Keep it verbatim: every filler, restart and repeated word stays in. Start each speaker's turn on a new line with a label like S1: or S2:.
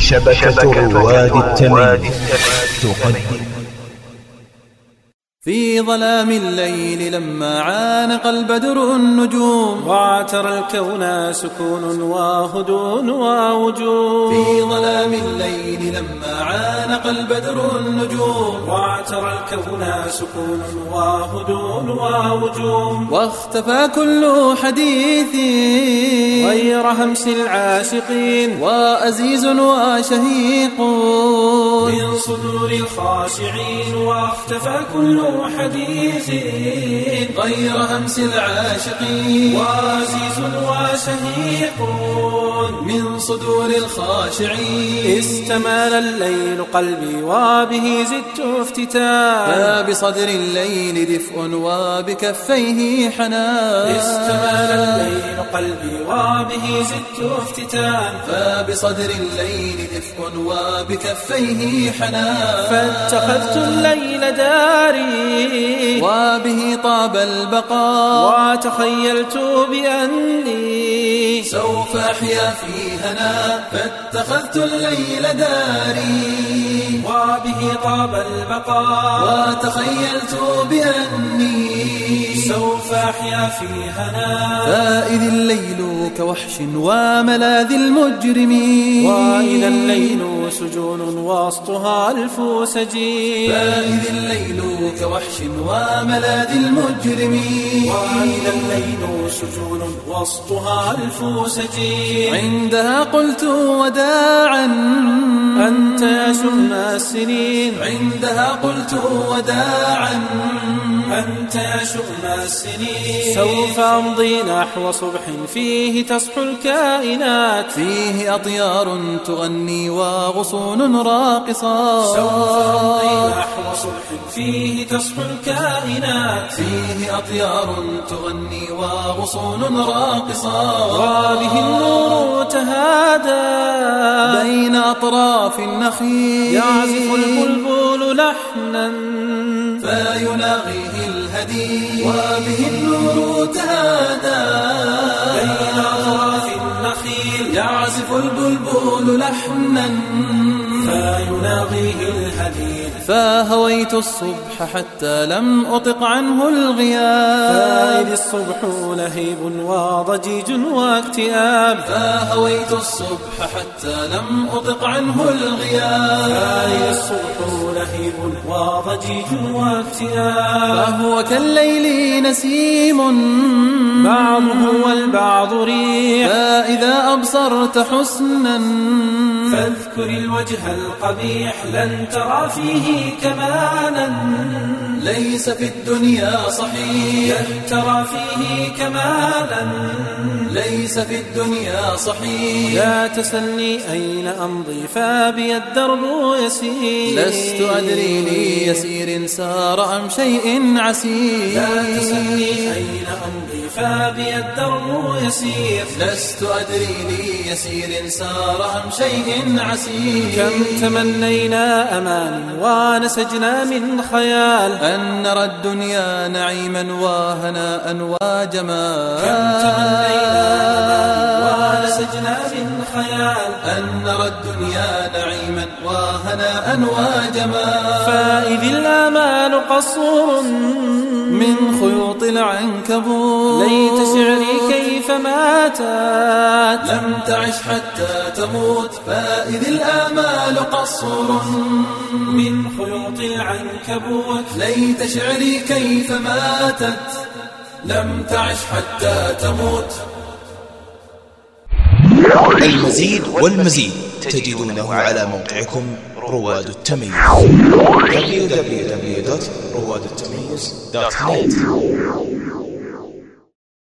S1: شبكة رواد التمييز تقدم.
S2: في ظلام الليل لما عانق البدر النجوم
S3: واعترى الكون سكون وهدوء ووجوه.
S2: في ظلام الليل لما عانق البدر النجوم
S3: واعترى الكون سكون وهدوء ووجوه.
S2: واختفى كل حديث
S3: غير همس العاشقين
S2: وأزيز وشهيق
S3: من صدور الخاشعين. واختفى كل حديث
S2: غير همس العاشقين
S3: وعزيز وشهيق
S2: من صدور الخاشعين.
S3: استمال الليل قلبي وبه زدت افتتان
S2: فبصدر الليل دفء وبكفيه حنان.
S3: استمال الليل قلبي وبه زدت افتتان
S2: فبصدر الليل دفء وبكفيه حنان.
S3: فاتخذت الليل داري
S2: وبه طاب البقاء
S3: وتخيلت بأني
S2: سوف أحيا في هنا. فاتخذت الليل داري
S3: وبه طاب البقاء
S2: وتخيلت بأني
S3: سوف أحيا في هنا.
S2: فإذ الليل كوحش وملاذ المجرمين
S3: وإذا الليل سجون وسطها ألف سجين.
S2: فإذ الليل كوحش وملاذ المجرمين
S3: وإذا الليل سجون وسطها ألف سجين.
S2: عندها قلت وداعا
S3: أنت يا شؤم السنين.
S2: عندها قلت وداعا
S3: أنت يا شؤم السنين. سوف أمضي نحو صبح فيه تصحو الكائنات
S2: فيه أطيار تغني وغصون راقصات.
S3: سوف أمضي نحو صبح فيه تصحو الكائنات
S2: فيه أطيار تغني وغصون راقصات.
S3: وبه النور تهادى
S2: بين أطراف النخيل
S3: يعزف البلبل لحنا
S2: فيناغيه الهدي. وبه النور تهادى
S3: بين أطراف النخيل
S2: يعزف البلبل لحنا
S3: فيناغيه الهدي.
S2: فهويت الصبح حتى لم أطق عنه الغياب.
S3: فإذ الصبح لهيب وضجيج واكتئاب.
S2: فهويت الصبح حتى لم أطق عنه الغياب.
S3: فإذ الصبح لهيب وضجيج واكتئاب.
S2: فهو كالليل نسيم
S3: بعضه والبعض ريح.
S2: فإذا أبصرت حسنا
S3: فاذكر الوجه القبيح لن ترى فيه كمالا
S2: ليس في الدنيا صحيح.
S3: لن ترى فيه كمالا
S2: ليس في الدنيا صحيح.
S3: لا تسلني أين أمضي فبي الدرب يسير.
S2: لست أدري لي يسير سار أم شيء عسير.
S3: لا تسلني أين أمضي فبي الدرب يسير.
S2: لست أدري لي يسير سار أم شيء عسير.
S3: كم تمنينا أمان ونسجنا من خيال
S2: أن نرى الدنيا نعيما وهناء وجمال.
S3: كم تمنينا أمان ونسجنا من خيال
S2: أن نرى الدنيا نعيما وهناء وجمال.
S3: فإذ الآمال قصور
S2: من خيوط العنكبوت.
S3: ليت شعري كيف ماتت
S2: لم تعش حتى تموت. فإذ الآمال قصور
S3: من خيوط العنكبوت.
S2: ليت شعري كيف ماتت لم تعش حتى تموت.
S1: المزيد والمزيد تجدونه على موقعكم رواد التمييز دبليو دبليو دبليو دوت رواد التمييز دوت نت.